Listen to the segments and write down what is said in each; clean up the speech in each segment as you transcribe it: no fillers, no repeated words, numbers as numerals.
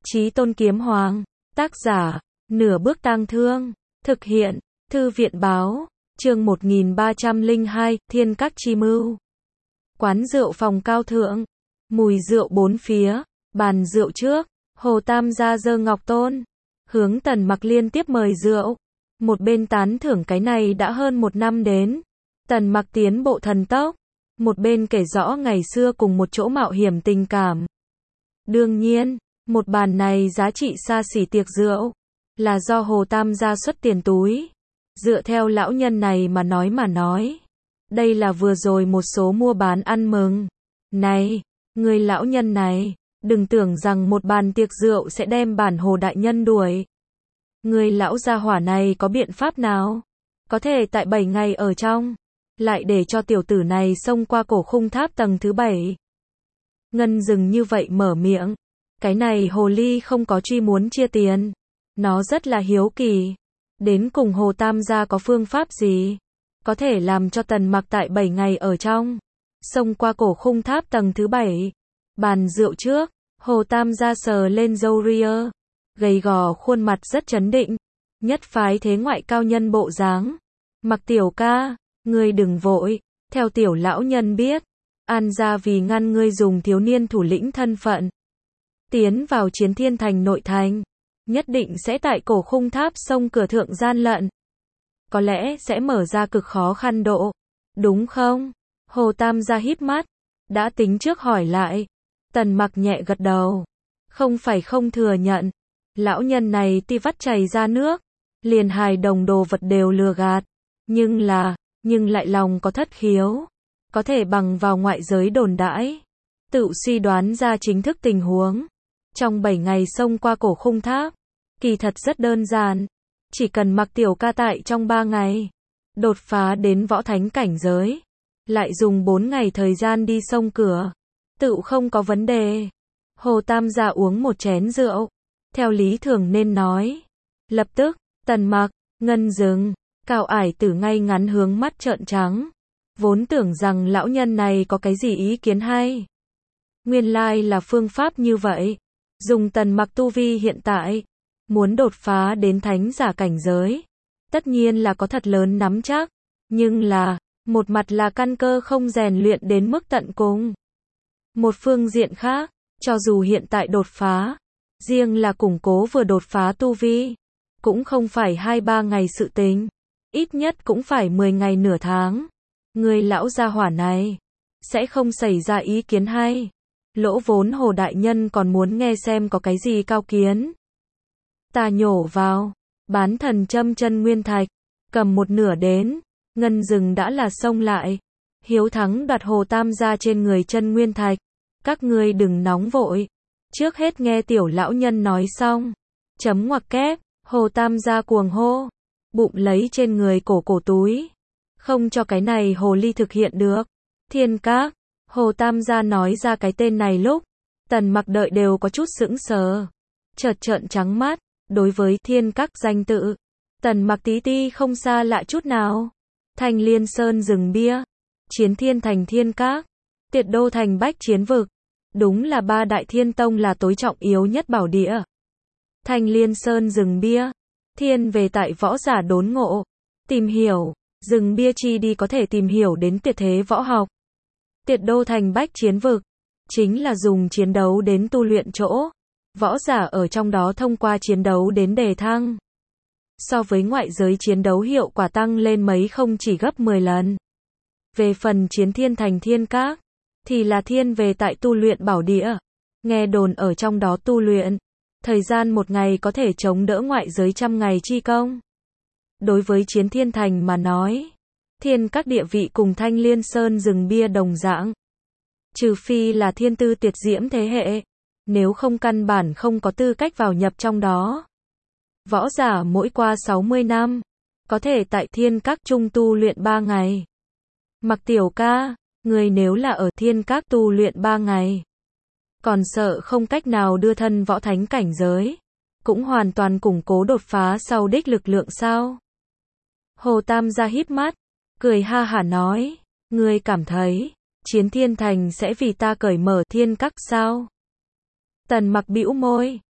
Chí Tôn Kiếm Hoàng. Tác giả, Nửa Bước Tang Thương. Thực hiện, Thư viện Báo. Chương 1302, Thiên Các Chi Mưu. Quán rượu phòng cao thượng. Mùi rượu bốn phía. Bàn rượu trước. Hồ Tam gia giơ ngọc tôn. Hướng Tần Mặc liên tiếp mời rượu. Một bên tán thưởng cái này đã hơn một năm đến. Tần Mặc tiến bộ thần tốc. Một bên kể rõ ngày xưa cùng một chỗ mạo hiểm tình cảm. Đương nhiên, một bàn này giá trị xa xỉ tiệc rượu. Là do Hồ Tam gia xuất tiền túi. Dựa theo lão nhân này mà nói. Đây là vừa rồi một số mua bán ăn mừng. Này, người lão nhân này, đừng tưởng rằng một bàn tiệc rượu sẽ đem bản Hồ đại nhân đuổi. Người lão gia hỏa này có biện pháp nào? Có thể tại 7 ngày ở trong, lại để cho tiểu tử này xông qua cổ khung tháp tầng thứ 7. Ngân dừng như vậy mở miệng. Cái này hồ ly không có truy muốn chia tiền. Nó rất là hiếu kỳ. Đến cùng Hồ Tam gia có phương pháp gì? Có thể làm cho Tần Mặc tại 7 ngày ở trong, xông qua cổ khung tháp tầng thứ 7. Bàn rượu trước, Hồ Tam gia sờ lên râu ria. Gầy gò khuôn mặt rất trấn định. Nhất phái thế ngoại cao nhân bộ dáng. Mặc tiểu ca, ngươi đừng vội. Theo tiểu lão nhân biết, An gia vì ngăn ngươi dùng thiếu niên thủ lĩnh thân phận tiến vào Chiến Thiên Thành nội thành, nhất định sẽ tại cổ khung tháp sông cửa thượng gian lận. Có lẽ sẽ mở ra cực khó khăn độ. Đúng không? Hồ Tam gia híp mắt. Đã tính trước hỏi lại. Tần Mặc nhẹ gật đầu. Không phải không thừa nhận. Lão nhân này ti vắt chảy ra nước. Liền hài đồng đồ vật đều lừa gạt. Nhưng lại lòng có thất khiếu. Có thể bằng vào ngoại giới đồn đãi. Tự suy đoán ra chính thức tình huống. Trong 7 ngày xông qua cổ khung tháp. Kỳ thật rất đơn giản. Chỉ cần Mặc tiểu ca tại trong 3 ngày. Đột phá đến võ thánh cảnh giới. Lại dùng 4 ngày thời gian đi xông cửa. Tự không có vấn đề. Hồ Tam gia uống một chén rượu. Theo lý thường nên nói. Lập tức, Tần Mặc, Ngân dừng. Cao ải tử ngay ngắn hướng mắt trợn trắng. Vốn tưởng rằng lão nhân này có cái gì ý kiến hay. Nguyên lai là phương pháp như vậy. Dùng Tần Mặc tu vi hiện tại. Muốn đột phá đến thánh giả cảnh giới. Tất nhiên là có thật lớn nắm chắc. Nhưng là, một mặt là căn cơ không rèn luyện đến mức tận cùng. Một phương diện khác, cho dù hiện tại đột phá, riêng là củng cố vừa đột phá tu vi, cũng không phải 2-3 ngày sự tình. Ít nhất cũng phải 10 ngày nửa tháng. Người lão gia hỏa này, sẽ không xảy ra ý kiến hay. Lỗ vốn Hồ đại nhân còn muốn nghe xem có cái gì cao kiến. Ta nhổ vào, bán thần châm chân nguyên thạch, cầm một nửa đến, Ngân dừng đã là xông lại. Hiếu thắng đoạt Hồ Tam gia trên người chân nguyên thạch. Các ngươi đừng nóng vội. Trước hết nghe tiểu lão nhân nói xong. Chấm ngoặc kép, Hồ Tam gia cuồng hô. Bụng lấy trên người cổ túi. Không cho cái này hồ ly thực hiện được. Thiên Các, Hồ Tam gia nói ra cái tên này lúc. Tần Mặc đợi đều có chút sững sờ. Chợt trợn trắng mắt. Đối với Thiên Các danh tự, Tần Mặc tí không xa lạ chút nào. Thanh Liên Sơn rừng bia, Chiến Thiên Thành Thiên Các, Tiệt Đô Thành Bách Chiến Vực. Đúng là 3 đại thiên tông là tối trọng yếu nhất bảo địa. Thanh Liên Sơn rừng bia, thiên về tại võ giả đốn ngộ, tìm hiểu, rừng bia chi đi có thể tìm hiểu đến tuyệt thế võ học. Tiệt Đô Thành Bách Chiến Vực, chính là dùng chiến đấu đến tu luyện chỗ. Võ giả ở trong đó thông qua chiến đấu đến đề thăng. So với ngoại giới chiến đấu hiệu quả tăng lên mấy không chỉ gấp 10 lần. Về phần Chiến Thiên Thành Thiên Các, thì là thiên về tại tu luyện bảo địa. Nghe đồn ở trong đó tu luyện, thời gian một ngày có thể chống đỡ ngoại giới 100 ngày chi công. Đối với Chiến Thiên Thành mà nói, Thiên Các địa vị cùng Thanh Liên Sơn rừng bia đồng dạng. Trừ phi là thiên tư tuyệt diễm thế hệ. Nếu không căn bản không có tư cách vào nhập trong đó. Võ giả mỗi qua 60 năm, có thể tại Thiên Các trung tu luyện 3 ngày. Mặc tiểu ca, người nếu là ở Thiên Các tu luyện 3 ngày, còn sợ không cách nào đưa thân võ thánh cảnh giới, cũng hoàn toàn củng cố đột phá sau đích lực lượng sao? Hồ Tam gia híp mắt, cười ha hả nói, ngươi cảm thấy, Chiến Thiên Thành sẽ vì ta cởi mở Thiên Các sao? Tần Mặc bĩu môi,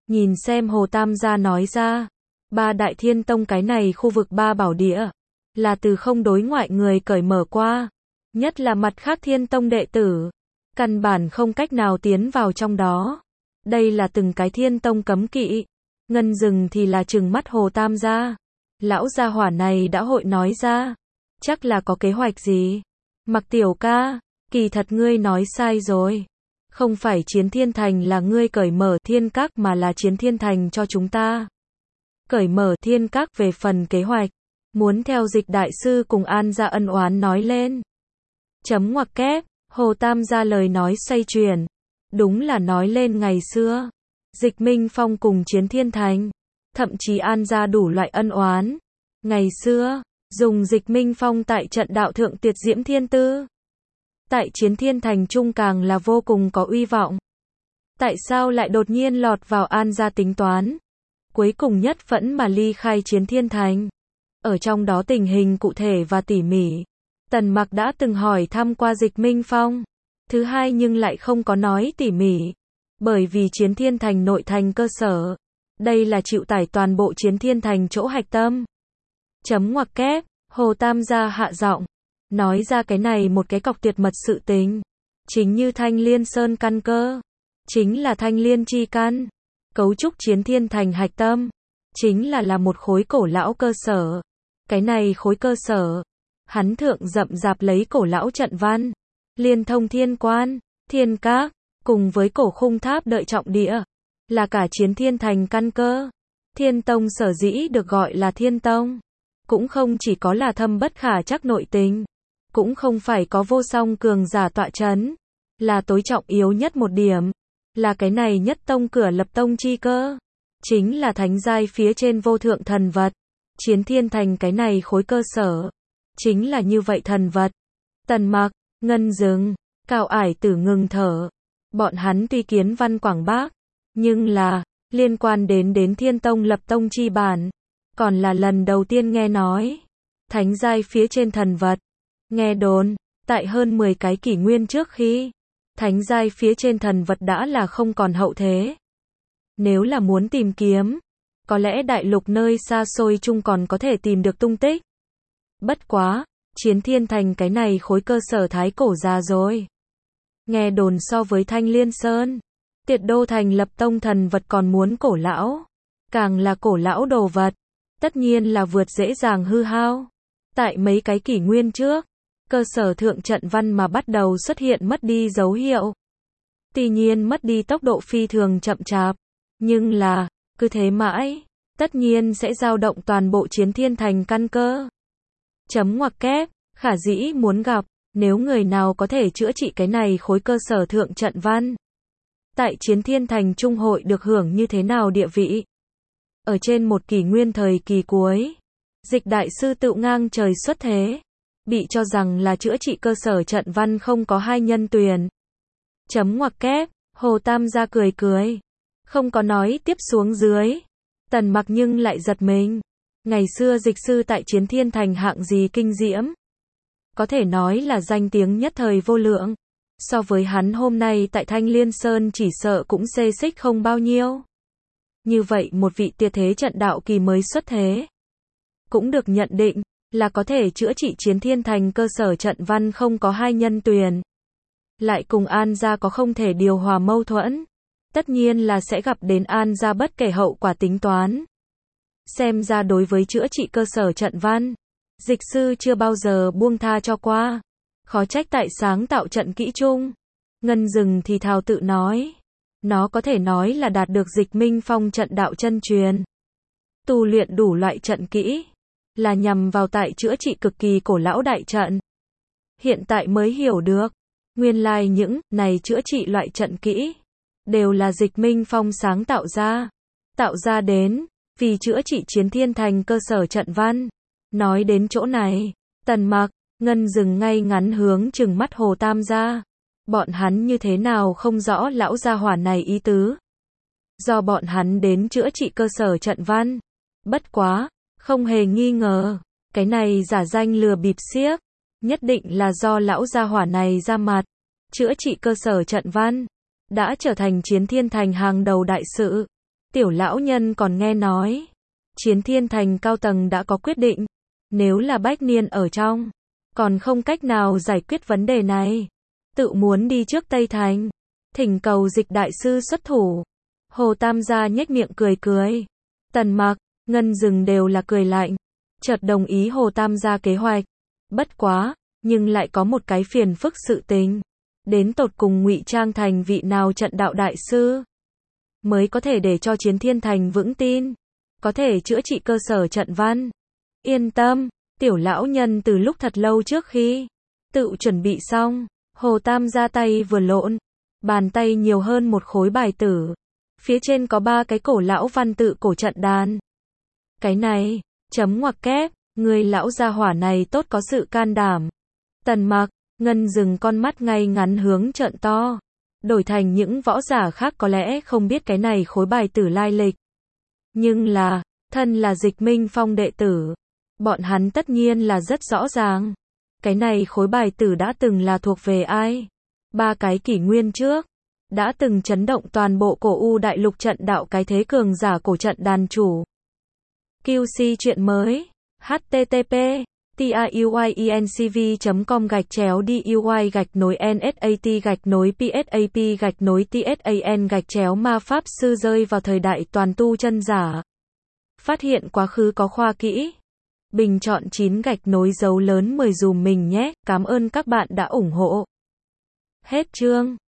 Nhìn xem Hồ Tam gia nói ra, ba đại thiên tông cái này khu vực ba bảo địa, là từ không đối ngoại người cởi mở qua, nhất là mặt khác thiên tông đệ tử, căn bản không cách nào tiến vào trong đó. Đây là từng cái thiên tông cấm kỵ. Ngân Dừng thì là trừng mắt Hồ Tam gia. Lão gia hỏa này đã hội nói ra, chắc là có kế hoạch gì. Mặc tiểu ca, kỳ thật ngươi nói sai rồi. Không phải Chiến Thiên Thành là ngươi cởi mở thiên các mà là Chiến Thiên Thành cho chúng ta cởi mở thiên các. Về phần kế hoạch, muốn theo Dịch đại sư cùng An gia ân oán nói lên. Chấm ngoặc kép, Hồ Tam gia lời nói xoay chuyển. Đúng là nói lên ngày xưa, Dịch Minh Phong cùng Chiến Thiên Thành, thậm chí An gia đủ loại ân oán. Ngày xưa, dùng Dịch Minh Phong tại trận đạo thượng tuyệt diễm thiên tư. Tại Chiến Thiên Thành trung càng là vô cùng có uy vọng. Tại sao lại đột nhiên lọt vào An gia tính toán? Cuối cùng nhất phẫn mà ly khai Chiến Thiên Thành. Ở trong đó tình hình cụ thể và tỉ mỉ, Tần Mặc đã từng hỏi thăm qua Dịch Minh Phong. Thứ hai nhưng lại không có nói tỉ mỉ. Bởi vì Chiến Thiên Thành nội thành cơ sở. Đây là chịu tải toàn bộ Chiến Thiên Thành chỗ hạch tâm. Chấm ngoặc kép, Hồ Tam gia hạ giọng. Nói ra cái này một cái cọc tuyệt mật sự tình. Chính như Thanh Liên Sơn căn cơ. Chính là Thanh Liên chi căn. Cấu trúc Chiến Thiên Thành hạch tâm. Chính là một khối cổ lão cơ sở. Cái này khối cơ sở. Hắn thượng rậm rạp lấy cổ lão trận văn. Liên thông thiên quan, thiên các, cùng với cổ khung tháp đợi trọng địa. Là cả Chiến Thiên Thành căn cơ. Thiên Tông sở dĩ được gọi là Thiên Tông. Cũng không chỉ có là thâm bất khả trắc nội tình. Cũng không phải có vô song cường giả tọa chấn. Là tối trọng yếu nhất một điểm. Là cái này nhất tông cửa lập tông chi cơ. Chính là thánh giai phía trên vô thượng thần vật. Chiến Thiên Thành cái này khối cơ sở. Chính là như vậy thần vật. Tần Mặc, Ngân Dừng, Cao Ải Tử ngừng thở. Bọn hắn tuy kiến văn quảng bác. Nhưng là, liên quan đến Thiên Tông lập tông chi bản. Còn là lần đầu tiên nghe nói. Thánh giai phía trên thần vật. Nghe đồn, tại hơn 10 cái kỷ nguyên trước khi, thánh giai phía trên thần vật đã là không còn hậu thế. Nếu là muốn tìm kiếm, có lẽ đại lục nơi xa xôi chung còn có thể tìm được tung tích. Bất quá, Chiến Thiên Thành cái này khối cơ sở thái cổ già rồi. Nghe đồn so với Thanh Liên Sơn, Tiệt Đô Thành lập tông thần vật còn muốn cổ lão. Càng là cổ lão đồ vật, tất nhiên là vượt dễ dàng hư hao. Tại mấy cái kỷ nguyên trước, cơ sở thượng trận văn mà bắt đầu xuất hiện mất đi dấu hiệu. Tuy nhiên mất đi tốc độ phi thường chậm chạp. Nhưng là, cứ thế mãi, tất nhiên sẽ dao động toàn bộ Chiến Thiên Thành căn cơ. Chấm ngoặc kép, khả dĩ muốn gặp, nếu người nào có thể chữa trị cái này khối cơ sở thượng trận văn. Tại Chiến Thiên Thành Trung hội được hưởng như thế nào địa vị? Ở trên một kỷ nguyên thời kỳ cuối, Dịch đại sư tự ngang trời xuất thế. Bị cho rằng là chữa trị cơ sở trận văn không có hai nhân tuyển. Chấm ngoặc kép, Hồ Tam gia cười cười. Không có nói tiếp xuống dưới. Tần Mặc nhưng lại giật mình. Ngày xưa dịch sư tại Chiến Thiên Thành hạng gì kinh diễm. Có thể nói là danh tiếng nhất thời vô lượng. So với hắn hôm nay tại Thanh Liên Sơn chỉ sợ cũng xê xích không bao nhiêu. Như vậy một vị tuyệt thế trận đạo kỳ mới xuất thế. Cũng được nhận định là có thể chữa trị Chiến Thiên Thành cơ sở trận văn không có hai nhân tuyển. Lại cùng An gia có không thể điều hòa mâu thuẫn. Tất nhiên là sẽ gặp đến An gia bất kể hậu quả tính toán. Xem ra đối với chữa trị cơ sở trận văn, dịch sư chưa bao giờ buông tha cho qua. Khó trách tại sáng tạo trận kỹ chung. Ngân Dừng thì thào tự nói. Nó có thể nói là đạt được Dịch Minh Phong trận đạo chân truyền. Tu luyện đủ loại trận kỹ. Là nhằm vào tại chữa trị cực kỳ cổ lão đại trận. Hiện tại mới hiểu được. Nguyên lai những này chữa trị loại trận kỹ. Đều là Dịch Minh Phong sáng tạo ra. Tạo ra đến. Vì chữa trị Chiến Thiên Thành cơ sở trận văn. Nói đến chỗ này. Tần Mặc, Ngân Dừng ngay ngắn hướng trừng mắt Hồ Tam gia. Bọn hắn như thế nào không rõ lão gia hỏa này ý tứ. Do bọn hắn đến chữa trị cơ sở trận văn. Bất quá, không hề nghi ngờ. Cái này giả danh lừa bịp xiếc. Nhất định là do lão gia hỏa này ra mặt. Chữa trị cơ sở trận văn. Đã trở thành Chiến Thiên Thành hàng đầu đại sự. Tiểu lão nhân còn nghe nói, Chiến Thiên Thành cao tầng đã có quyết định, nếu là Bách Niên ở trong, còn không cách nào giải quyết vấn đề này, tự muốn đi trước Tây Thành, thỉnh cầu Dịch đại sư xuất thủ. Hồ Tam gia nhếch miệng cười cười. Tần Mặc, Ngân Dừng đều là cười lạnh, chợt đồng ý Hồ Tam gia kế hoạch. Bất quá, nhưng lại có một cái phiền phức sự tình, đến tột cùng ngụy trang thành vị nào trận đạo đại sư mới có thể để cho Chiến Thiên Thành vững tin, có thể chữa trị cơ sở trận văn. Yên tâm, tiểu lão nhân từ lúc thật lâu trước khi tự chuẩn bị xong, Hồ Tam ra tay vừa lộn, bàn tay nhiều hơn một khối bài tử, phía trên có 3 cái cổ lão văn tự cổ trận đàn. Cái này, chấm ngoặc kép, người lão gia hỏa này tốt có sự can đảm. Tần Mặc, Ngân Dừng con mắt ngay ngắn hướng trợn to, đổi thành những võ giả khác có lẽ không biết cái này khối bài tử lai lịch. Nhưng là, thân là Dịch Minh Phong đệ tử, bọn hắn tất nhiên là rất rõ ràng. Cái này khối bài tử đã từng là thuộc về ai? 3 cái kỷ nguyên trước, đã từng chấn động toàn bộ cổ U đại lục trận đạo cái thế cường giả cổ trận đàn chủ. QC chuyện mới. http tiuy-nsv.com/duy-nsat-psap-tsan-ma pháp sư rơi vào thời đại toàn tu chân giả. Phát hiện quá khứ có khoa kỹ. Bình chọn 9 dấu lớn 10 dùm mình nhé. Cảm ơn các bạn đã ủng hộ. Hết chương.